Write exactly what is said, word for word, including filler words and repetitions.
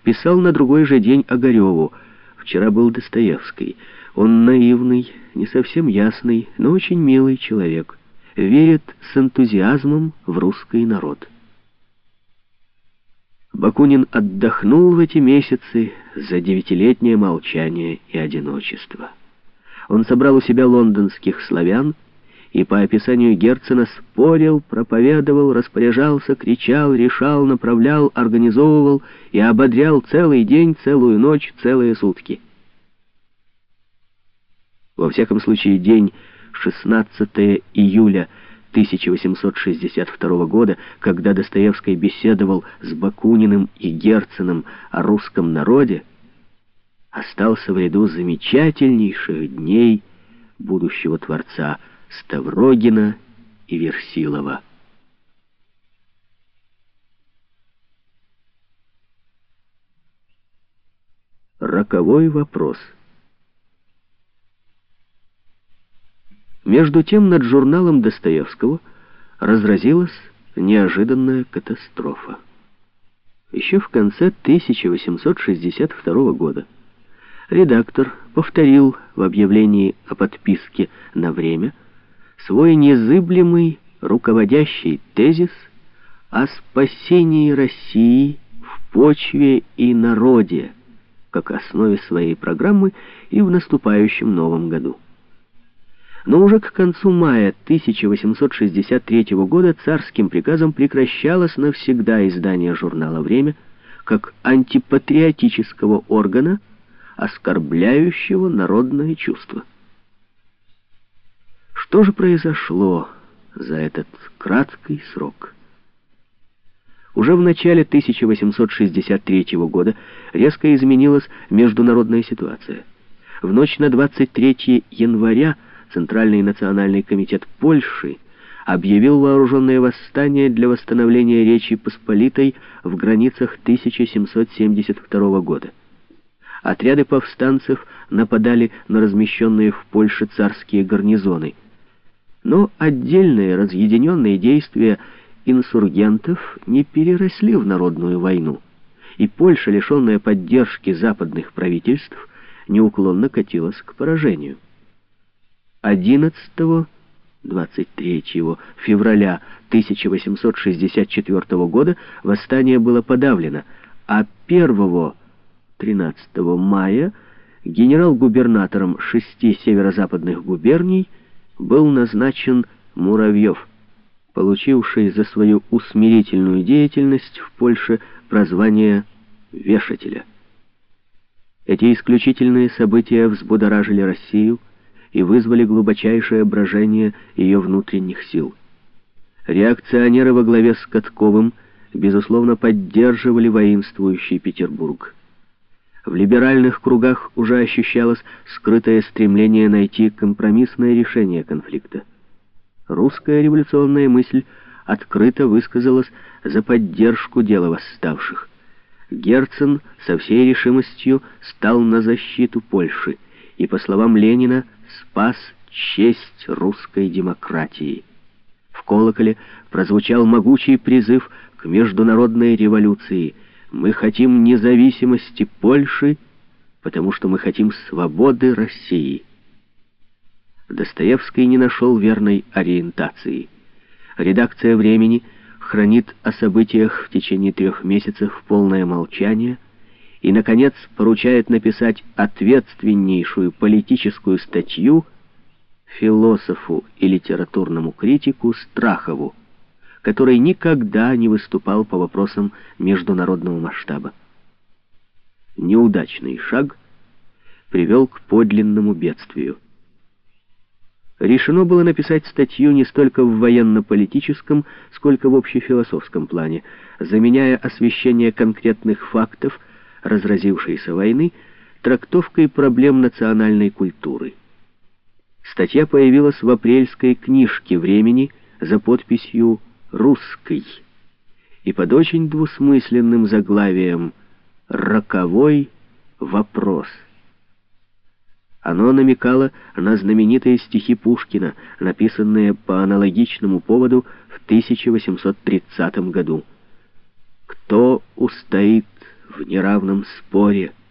писал на другой же день Огареву: «Вчера был Достоевский. Он наивный, не совсем ясный, но очень милый человек. Верит с энтузиазмом в русский народ». Бакунин отдохнул в эти месяцы за девятилетнее молчание и одиночество. Он собрал у себя лондонских славян и, по описанию Герцена, спорил, проповедовал, распоряжался, кричал, решал, направлял, организовывал и ободрял целый день, целую ночь, целые сутки. Во всяком случае, день шестнадцатого июля тысяча восемьсот шестьдесят второго года, когда Достоевский беседовал с Бакуниным и Герценом о русском народе, остался в ряду замечательнейших дней будущего творца Ставрогина и Версилова. Роковой вопрос. Между тем над журналом Достоевского разразилась неожиданная катастрофа. Еще в конце тысяча восемьсот шестьдесят второго года редактор повторил в объявлении о подписке на время свой незыблемый руководящий тезис о спасении России в почве и народе как основе своей программы и в наступающем новом году. Но уже к концу мая тысяча восемьсот шестьдесят третьего года царским приказом прекращалось навсегда издание журнала «Время» как антипатриотического органа, оскорбляющего народное чувство. Что же произошло за этот краткий срок? Уже в начале тысяча восемьсот шестьдесят третьего года резко изменилась международная ситуация. В ночь на двадцать третье января Центральный национальный комитет Польши объявил вооруженное восстание для восстановления Речи Посполитой в границах тысяча семьсот семьдесят второго года. Отряды повстанцев нападали на размещенные в Польше царские гарнизоны. Но отдельные разъединенные действия инсургентов не переросли в народную войну, и Польша, лишенная поддержки западных правительств, неуклонно катилась к поражению. одиннадцатого-двадцать третьего февраля тысяча восемьсот шестьдесят четвёртого года восстание было подавлено, а первого-тринадцатого мая генерал-губернатором шести северо-западных губерний был назначен Муравьев, получивший за свою усмирительную деятельность в Польше прозвание «вешателя». Эти исключительные события взбудоражили Россию и вызвали глубочайшее брожение ее внутренних сил. Реакционеры во главе с Катковым, безусловно, поддерживали воинствующий Петербург. В либеральных кругах уже ощущалось скрытое стремление найти компромиссное решение конфликта. Русская революционная мысль открыто высказалась за поддержку дела восставших. Герцен со всей решимостью стал на защиту Польши и, по словам Ленина, спас честь русской демократии. В колоколе прозвучал могучий призыв к международной революции. Мы хотим независимости Польши, потому что мы хотим свободы России. Достоевский не нашел верной ориентации. Редакция «Времени» хранит о событиях в течение трех месяцев полное молчание и, наконец, поручает написать ответственнейшую политическую статью философу и литературному критику Страхову, который никогда не выступал по вопросам международного масштаба. Неудачный шаг привел к подлинному бедствию. Решено было написать статью не столько в военно-политическом, сколько в общефилософском плане, заменяя освещение конкретных фактов разразившейся войны трактовкой проблем национальной культуры. Статья появилась в апрельской книжке «Времени» за подписью «Русский» и под очень двусмысленным заглавием «Роковой вопрос». Оно намекало на знаменитые стихи Пушкина, написанные по аналогичному поводу в тысяча восемьсот тридцатом году. «Кто устоит в неравном споре